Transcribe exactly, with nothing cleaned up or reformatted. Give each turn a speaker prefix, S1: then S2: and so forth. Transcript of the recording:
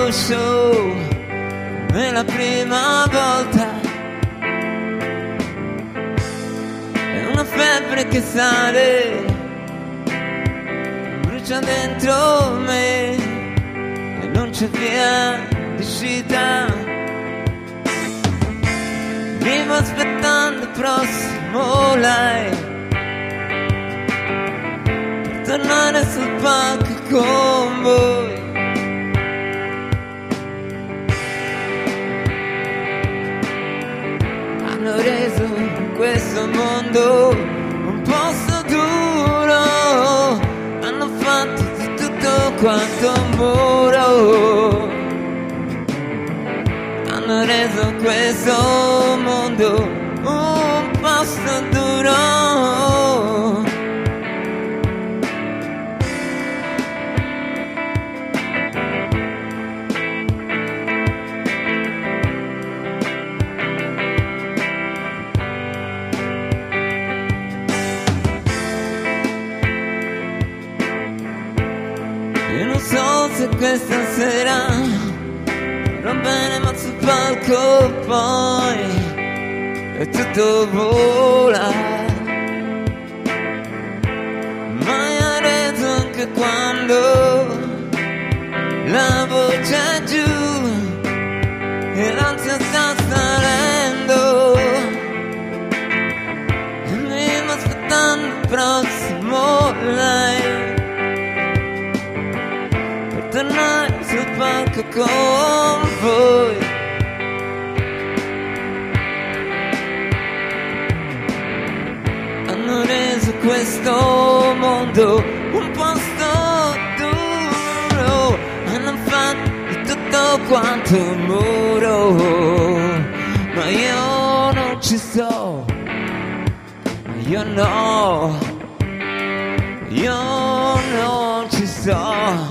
S1: lo show come la prima volta. È una febbre che sale, brucia dentro me e non c'è via d'uscita. Vivo aspettando il prossimo live per tornare sul palco con voi. Hanno reso questo mondo un posto duro, hanno fatto di tutto quanto un muro, hanno reso questo mondo un posto duro. Io non so se questa sera andrà bene, ma sul palco poi e tutto vola. Ma hai reso anche quando la voce è giù e l'ansia sta salendo. E mi aspettando il prossimo live per tornare sul palco con voi. Hanno reso questo mondo un posto duro, hanno fatto di tutto quanto un muro, ma io non ci sto, io no, io non ci sto.